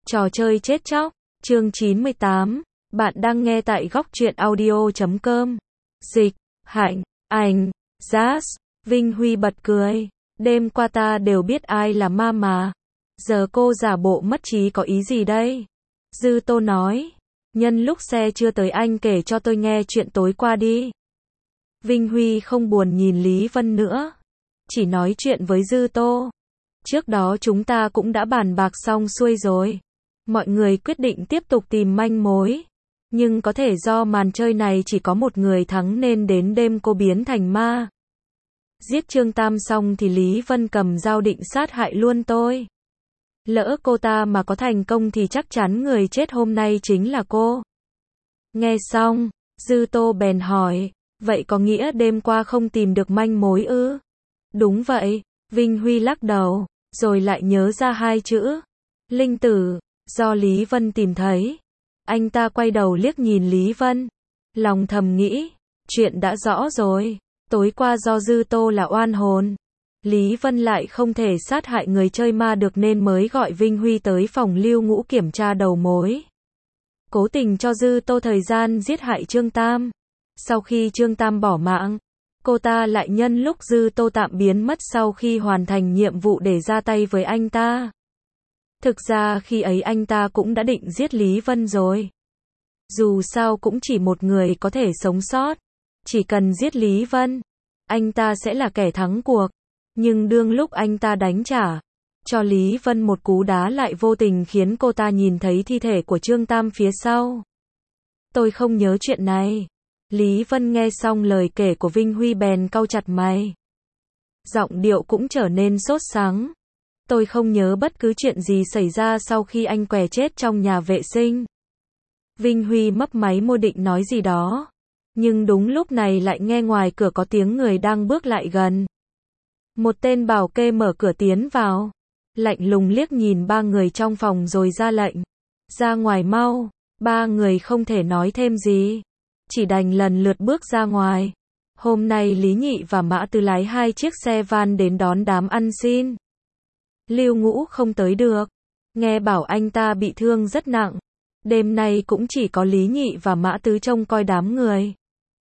Trò chơi chết chóc, chương 98, bạn đang nghe tại góc truyện audio.com. Dịch, Hạnh, Ảnh, Jazz, Vinh Huy bật cười. Đêm qua ta đều biết ai là ma mà. Giờ cô giả bộ mất trí có ý gì đây? Dư Tô nói. Nhân lúc xe chưa tới anh kể cho tôi nghe chuyện tối qua đi. Vinh Huy không buồn nhìn Lý Vân nữa. Chỉ nói chuyện với Dư Tô. Trước đó chúng ta cũng đã bàn bạc xong xuôi rồi. Mọi người quyết định tiếp tục tìm manh mối. Nhưng có thể do màn chơi này chỉ có một người thắng nên đến đêm cô biến thành ma. Giết Trương Tam xong thì Lý Vân cầm dao định sát hại luôn tôi. Lỡ cô ta mà có thành công thì chắc chắn người chết hôm nay chính là cô. Nghe xong, Dư Tô bèn hỏi, vậy có nghĩa đêm qua không tìm được manh mối ư? Đúng vậy, Vinh Huy lắc đầu, rồi lại nhớ ra hai chữ. Linh tử, do Lý Vân tìm thấy. Anh ta quay đầu liếc nhìn Lý Vân. Lòng thầm nghĩ, chuyện đã rõ rồi. Tối qua do Dư Tô là oan hồn. Lý Vân lại không thể sát hại người chơi ma được nên mới gọi Vinh Huy tới phòng Lưu Ngũ kiểm tra đầu mối. Cố tình cho Dư Tô thời gian giết hại Trương Tam. Sau khi Trương Tam bỏ mạng, cô ta lại nhân lúc Dư Tô tạm biến mất sau khi hoàn thành nhiệm vụ để ra tay với anh ta. Thực ra khi ấy anh ta cũng đã định giết Lý Vân rồi. Dù sao cũng chỉ một người có thể sống sót. Chỉ cần giết Lý Vân, anh ta sẽ là kẻ thắng cuộc. Nhưng đương lúc anh ta đánh trả cho Lý Vân một cú đá lại vô tình khiến cô ta nhìn thấy thi thể của Trương Tam phía sau. Tôi không nhớ chuyện này. Lý Vân nghe xong lời kể của Vinh Huy bèn cau chặt mày. Giọng điệu cũng trở nên sốt sắng. Tôi không nhớ bất cứ chuyện gì xảy ra sau khi anh què chết trong nhà vệ sinh. Vinh Huy mấp máy môi định nói gì đó. Nhưng đúng lúc này lại nghe ngoài cửa có tiếng người đang bước lại gần. Một tên bảo kê mở cửa tiến vào. Lạnh lùng liếc nhìn ba người trong phòng rồi ra lệnh. Ra ngoài mau. Ba người không thể nói thêm gì. Chỉ đành lần lượt bước ra ngoài. Hôm nay Lý Nhị và Mã Tư lái hai chiếc xe van đến đón đám ăn xin. Lưu Ngũ không tới được. Nghe bảo anh ta bị thương rất nặng. Đêm nay cũng chỉ có Lý Nhị và Mã Tứ trông coi đám người.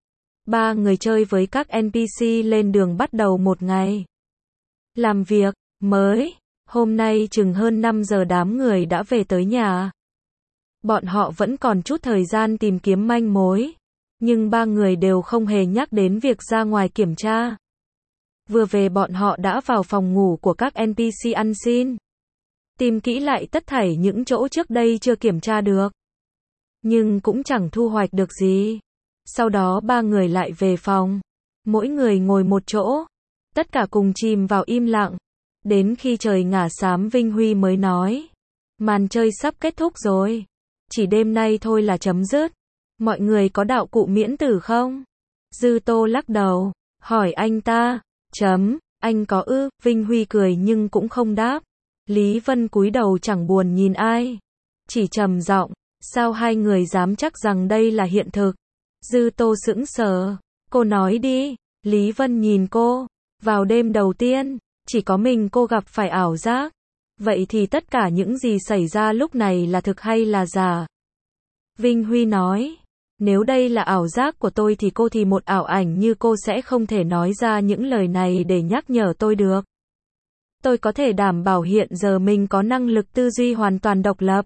Ba người chơi với các NPC lên đường bắt đầu một ngày làm việc mới. Hôm nay chừng hơn 5 giờ đám người đã về tới nhà. Bọn họ vẫn còn chút thời gian tìm kiếm manh mối. Nhưng ba người đều không hề nhắc đến việc ra ngoài kiểm tra. Vừa về bọn họ đã vào phòng ngủ của các NPC ăn xin. Tìm kỹ lại tất thảy những chỗ trước đây chưa kiểm tra được. Nhưng cũng chẳng thu hoạch được gì. Sau đó ba người lại về phòng. Mỗi người ngồi một chỗ. Tất cả cùng chìm vào im lặng. Đến khi trời ngả xám Vinh Huy mới nói. Màn chơi sắp kết thúc rồi. Chỉ đêm nay thôi là chấm dứt. Mọi người có đạo cụ miễn tử không? Dư Tô lắc đầu. Hỏi anh ta. Anh có ư? Vinh Huy cười nhưng cũng không đáp. Lý Vân cúi đầu chẳng buồn nhìn ai. Chỉ trầm giọng. Sao hai người dám chắc rằng đây là hiện thực? Dư Tô sững sờ. Cô nói đi. Lý Vân nhìn cô. Vào đêm đầu tiên, chỉ có mình cô gặp phải ảo giác. Vậy thì tất cả những gì xảy ra lúc này là thực hay là giả? Vinh Huy nói. Nếu đây là ảo giác của tôi thì cô thì một ảo ảnh như cô sẽ không thể nói ra những lời này để nhắc nhở tôi được. Tôi có thể đảm bảo hiện giờ mình có năng lực tư duy hoàn toàn độc lập.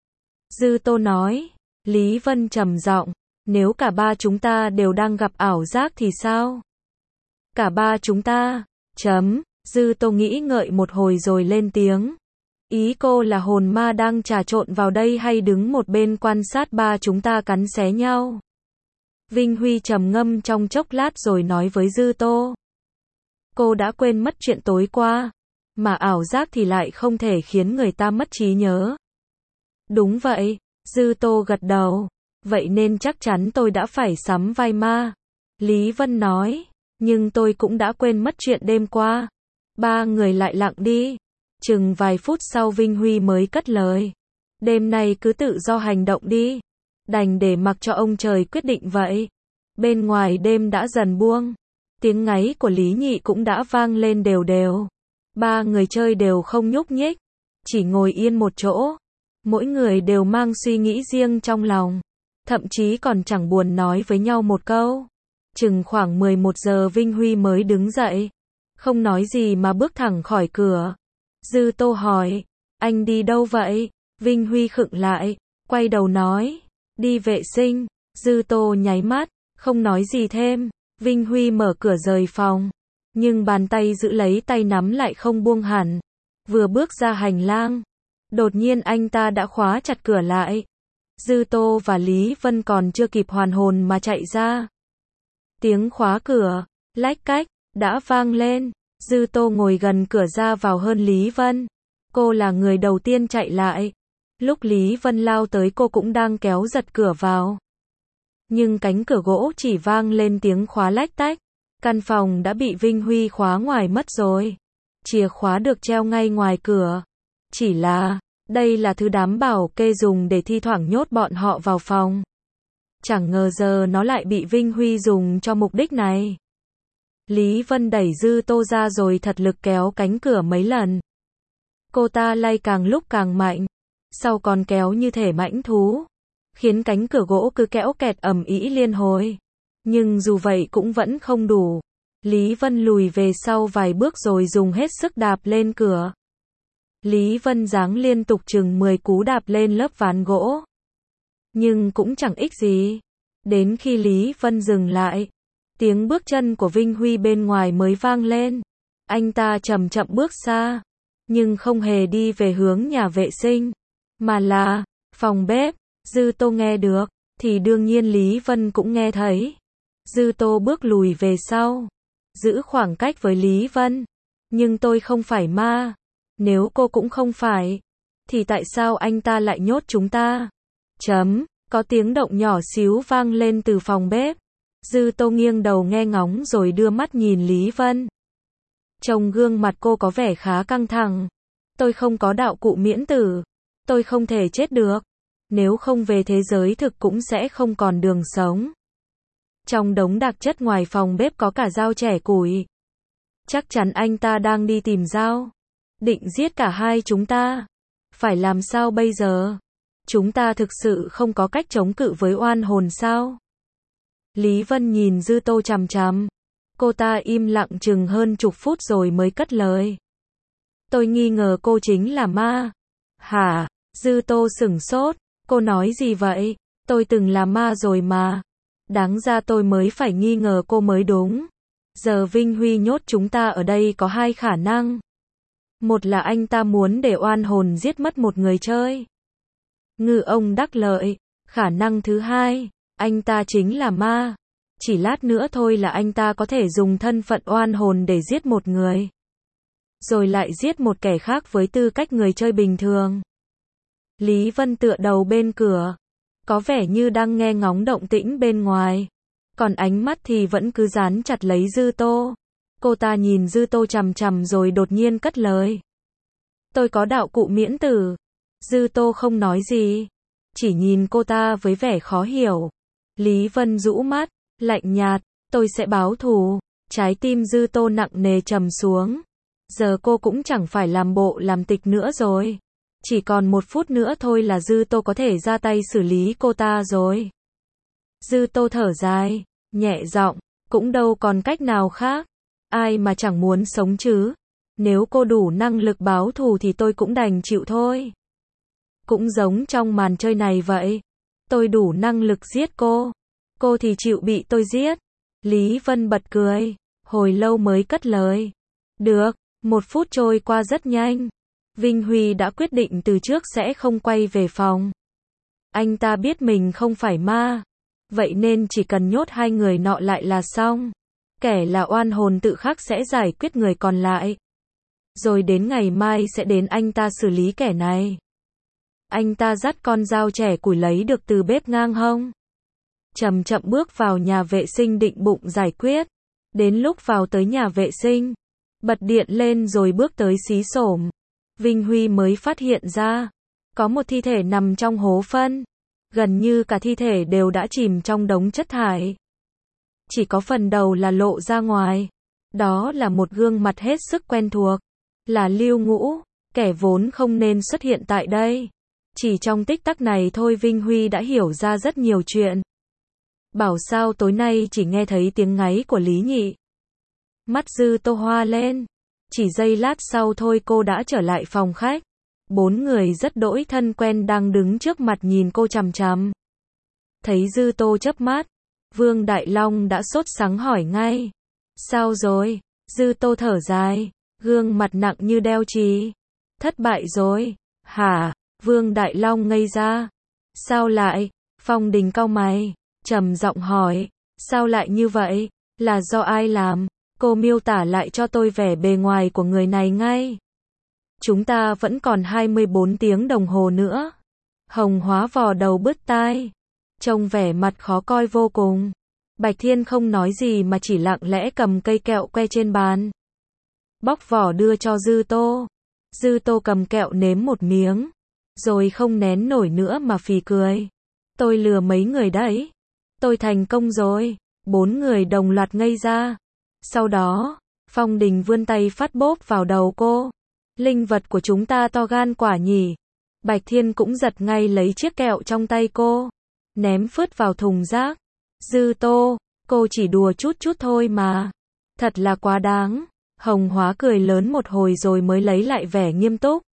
Dư Tô nói. Lý Vân trầm giọng. Nếu cả ba chúng ta đều đang gặp ảo giác thì sao? Cả ba chúng ta. Dư Tô nghĩ ngợi một hồi rồi lên tiếng. Ý cô là hồn ma đang trà trộn vào đây hay đứng một bên quan sát ba chúng ta cắn xé nhau? Vinh Huy trầm ngâm trong chốc lát rồi nói với Dư Tô. Cô đã quên mất chuyện tối qua. Mà ảo giác thì lại không thể khiến người ta mất trí nhớ. Đúng vậy. Dư Tô gật đầu. Vậy nên chắc chắn tôi đã phải sắm vai ma. Lý Vân nói. Nhưng tôi cũng đã quên mất chuyện đêm qua. Ba người lại lặng đi. Chừng vài phút sau Vinh Huy mới cất lời. Đêm nay cứ tự do hành động đi. Đành để mặc cho ông trời quyết định vậy. Bên ngoài đêm đã dần buông. Tiếng ngáy của Lý Nhị cũng đã vang lên đều đều. Ba người chơi đều không nhúc nhích. Chỉ ngồi yên một chỗ. Mỗi người đều mang suy nghĩ riêng trong lòng, thậm chí còn chẳng buồn nói với nhau một câu. Chừng khoảng 11 giờ Vinh Huy mới đứng dậy, không nói gì mà bước thẳng khỏi cửa. Dư Tô hỏi, anh đi đâu vậy? Vinh Huy khựng lại, quay đầu nói, đi vệ sinh. Dư Tô nháy mắt, không nói gì thêm. Vinh Huy mở cửa rời phòng, nhưng bàn tay giữ lấy tay nắm lại không buông hẳn. Vừa bước ra hành lang, đột nhiên anh ta đã khóa chặt cửa lại. Dư Tô và Lý Vân còn chưa kịp hoàn hồn mà chạy ra. Tiếng khóa cửa, lách cách, đã vang lên. Dư Tô ngồi gần cửa ra vào hơn Lý Vân. Cô là người đầu tiên chạy lại. Lúc Lý Vân lao tới cô cũng đang kéo giật cửa vào. Nhưng cánh cửa gỗ chỉ vang lên tiếng khóa lách tách. Căn phòng đã bị Vinh Huy khóa ngoài mất rồi. Chìa khóa được treo ngay ngoài cửa. Chỉ là, đây là thứ đám bảo kê dùng để thi thoảng nhốt bọn họ vào phòng. Chẳng ngờ giờ nó lại bị Vinh Huy dùng cho mục đích này. Lý Vân đẩy Dư Tô ra rồi thật lực kéo cánh cửa mấy lần. Cô ta lay càng lúc càng mạnh, sau còn kéo như thể mãnh thú, khiến cánh cửa gỗ cứ kéo kẹt ầm ĩ liên hồi. Nhưng dù vậy cũng vẫn không đủ. Lý Vân lùi về sau vài bước rồi dùng hết sức đạp lên cửa. Lý Vân giáng liên tục chừng 10 cú đạp lên lớp ván gỗ. Nhưng cũng chẳng ích gì. Đến khi Lý Vân dừng lại, tiếng bước chân của Vinh Huy bên ngoài mới vang lên. Anh ta chậm chậm bước xa, nhưng không hề đi về hướng nhà vệ sinh, mà là phòng bếp. Dư Tô nghe được, thì đương nhiên Lý Vân cũng nghe thấy. Dư Tô bước lùi về sau, giữ khoảng cách với Lý Vân. Nhưng tôi không phải ma. Nếu cô cũng không phải, thì tại sao anh ta lại nhốt chúng ta? Có tiếng động nhỏ xíu vang lên từ phòng bếp. Dư Tô nghiêng đầu nghe ngóng rồi đưa mắt nhìn Lý Vân. Trông gương mặt cô có vẻ khá căng thẳng. Tôi không có đạo cụ miễn tử. Tôi không thể chết được. Nếu không về thế giới thực cũng sẽ không còn đường sống. Trong đống đặc chất ngoài phòng bếp có cả dao chẻ củi. Chắc chắn anh ta đang đi tìm dao. Định giết cả hai chúng ta. Phải làm sao bây giờ? Chúng ta thực sự không có cách chống cự với oan hồn sao? Lý Vân nhìn Dư Tô chằm chằm. Cô ta im lặng chừng hơn chục phút rồi mới cất lời. Tôi nghi ngờ cô chính là ma. Hả? Dư Tô sửng sốt. Cô nói gì vậy? Tôi từng là ma rồi mà. Đáng ra tôi mới phải nghi ngờ cô mới đúng. Giờ Vinh Huy nhốt chúng ta ở đây có hai khả năng. Một là anh ta muốn để oan hồn giết mất một người chơi. Ngư ông đắc lợi. Khả năng thứ hai, anh ta chính là ma. Chỉ lát nữa thôi là anh ta có thể dùng thân phận oan hồn để giết một người. Rồi lại giết một kẻ khác với tư cách người chơi bình thường. Lý Vân tựa đầu bên cửa. Có vẻ như đang nghe ngóng động tĩnh bên ngoài. Còn ánh mắt thì vẫn cứ dán chặt lấy Dư Tô. Cô ta nhìn Dư Tô chằm chằm rồi đột nhiên cất lời. Tôi có đạo cụ miễn tử. Dư Tô không nói gì. Chỉ nhìn cô ta với vẻ khó hiểu. Lý Vân rũ mắt, lạnh nhạt. Tôi sẽ báo thù. Trái tim Dư Tô nặng nề trầm xuống. Giờ cô cũng chẳng phải làm bộ làm tịch nữa rồi. Chỉ còn 1 phút nữa thôi là Dư Tô có thể ra tay xử lý cô ta rồi. Dư Tô thở dài, nhẹ giọng, cũng đâu còn cách nào khác. Ai mà chẳng muốn sống chứ. Nếu cô đủ năng lực báo thù thì tôi cũng đành chịu thôi. Cũng giống trong màn chơi này vậy. Tôi đủ năng lực giết cô. Cô thì chịu bị tôi giết. Lý Vân bật cười. Hồi lâu mới cất lời. Được, 1 phút trôi qua rất nhanh. Vinh Huy đã quyết định từ trước sẽ không quay về phòng. Anh ta biết mình không phải ma. Vậy nên chỉ cần nhốt hai người nọ lại là xong. Kẻ là oan hồn tự khắc sẽ giải quyết người còn lại. Rồi đến ngày mai sẽ đến anh ta xử lý kẻ này. Anh ta dắt con dao chẻ củi lấy được từ bếp ngang hông. Chậm chậm bước vào nhà vệ sinh định bụng giải quyết. Đến lúc vào tới nhà vệ sinh, bật điện lên rồi bước tới xí xổm. Vinh Huy mới phát hiện ra, có một thi thể nằm trong hố phân. Gần như cả thi thể đều đã chìm trong đống chất thải. Chỉ có phần đầu là lộ ra ngoài. Đó là một gương mặt hết sức quen thuộc. Là Lưu Ngũ, kẻ vốn không nên xuất hiện tại đây. Chỉ trong tích tắc này thôi Vinh Huy đã hiểu ra rất nhiều chuyện. Bảo sao tối nay chỉ nghe thấy tiếng ngáy của Lý Nhị. Mắt Dư Tô hoa lên. Chỉ giây lát sau thôi cô đã trở lại phòng khách. 4 người rất đỗi thân quen đang đứng trước mặt nhìn cô chằm chằm. Thấy Dư Tô chớp mắt, Vương Đại Long đã sốt sắng hỏi ngay. Sao rồi? Dư Tô thở dài, gương mặt nặng như đeo chì. Thất bại rồi. Hả? Vương Đại Long ngây ra. Sao lại? Phong Đình cau mày, trầm giọng hỏi. Sao lại như vậy? Là do ai làm? Cô miêu tả lại cho tôi vẻ bề ngoài của người này ngay. Chúng ta vẫn còn 24 tiếng đồng hồ nữa. Hồng Hóa vò đầu bứt tai, trông vẻ mặt khó coi vô cùng. Bạch Thiên không nói gì mà chỉ lặng lẽ cầm cây kẹo que trên bàn. Bóc vỏ đưa cho Dư Tô. Dư Tô cầm kẹo nếm một miếng, rồi không nén nổi nữa mà phì cười. Tôi lừa mấy người đấy. Tôi thành công rồi. 4 người đồng loạt ngây ra. Sau đó, Phong Đình vươn tay phát bốp vào đầu cô. Linh vật của chúng ta to gan quả nhỉ. Bạch Thiên cũng giật ngay lấy chiếc kẹo trong tay cô, ném phứt vào thùng rác. Dư Tô, cô chỉ đùa chút chút thôi mà. Thật là quá đáng. Hồng Hóa cười lớn một hồi rồi mới lấy lại vẻ nghiêm túc.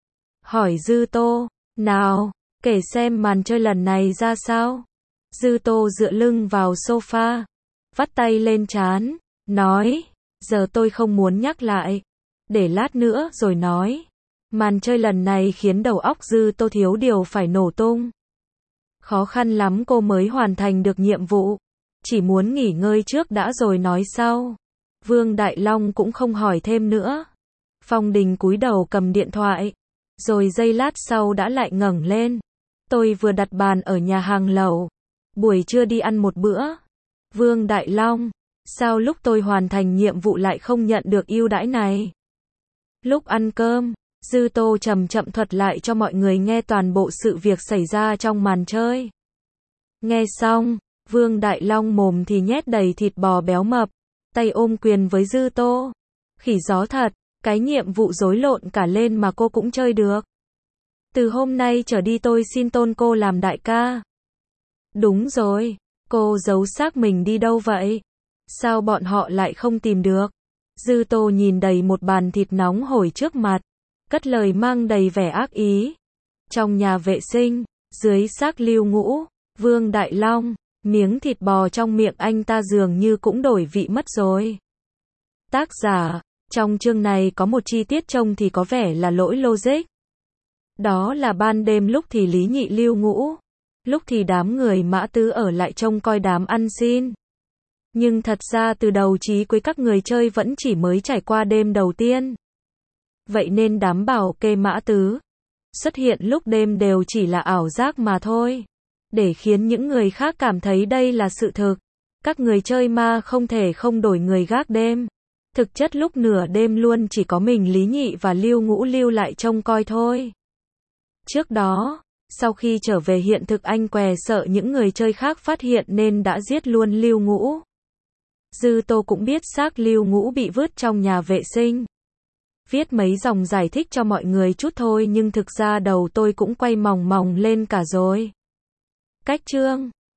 Hỏi Dư Tô, nào, kể xem màn chơi lần này ra sao. Dư Tô dựa lưng vào sofa, vắt tay lên trán, nói, giờ tôi không muốn nhắc lại. Để lát nữa rồi nói. Màn chơi lần này khiến đầu óc Dư Tô thiếu điều phải nổ tung. Khó khăn lắm cô mới hoàn thành được nhiệm vụ. Chỉ muốn nghỉ ngơi trước đã rồi nói sau. Vương Đại Long cũng không hỏi thêm nữa. Phong Đình cúi đầu cầm điện thoại, rồi giây lát sau đã lại ngẩng lên. Tôi vừa đặt bàn ở nhà hàng lẩu. Buổi trưa đi ăn một bữa. Vương Đại Long, sao lúc tôi hoàn thành nhiệm vụ lại không nhận được ưu đãi này? Lúc ăn cơm, Dư Tô chậm chậm thuật lại cho mọi người nghe toàn bộ sự việc xảy ra trong màn chơi. Nghe xong, Vương Đại Long mồm thì nhét đầy thịt bò béo mập, tay ôm quyền với Dư Tô. Khỉ gió thật, cái nhiệm vụ rối lộn cả lên mà cô cũng chơi được. Từ hôm nay trở đi tôi xin tôn cô làm đại ca. Đúng rồi, cô giấu xác mình đi đâu vậy? Sao bọn họ lại không tìm được? Dư Tô nhìn đầy một bàn thịt nóng hổi trước mặt, cất lời mang đầy vẻ ác ý. Trong nhà vệ sinh, dưới xác Lưu Ngũ, Vương Đại Long, miếng thịt bò trong miệng anh ta dường như cũng đổi vị mất rồi. Tác giả, trong chương này có một chi tiết trông thì có vẻ là lỗi logic. Đó là ban đêm lúc thì Lý Nhị Lưu Ngũ, lúc thì đám người Mã Tứ ở lại trông coi đám ăn xin. Nhưng thật ra từ đầu chí cuối các người chơi vẫn chỉ mới trải qua đêm đầu tiên. Vậy nên đám bảo kê Mã Tứ xuất hiện lúc đêm đều chỉ là ảo giác mà thôi. Để khiến những người khác cảm thấy đây là sự thực. Các người chơi ma không thể không đổi người gác đêm. Thực chất lúc nửa đêm luôn chỉ có mình Lý Nhị và Lưu Ngũ lưu lại trông coi thôi. Trước đó, sau khi trở về hiện thực anh què sợ những người chơi khác phát hiện nên đã giết luôn Lưu Ngũ. Dư Tô cũng biết xác Lưu Ngũ bị vứt trong nhà vệ sinh. Viết mấy dòng giải thích cho mọi người chút thôi nhưng thực ra đầu tôi cũng quay mòng mòng lên cả rồi. Cách chương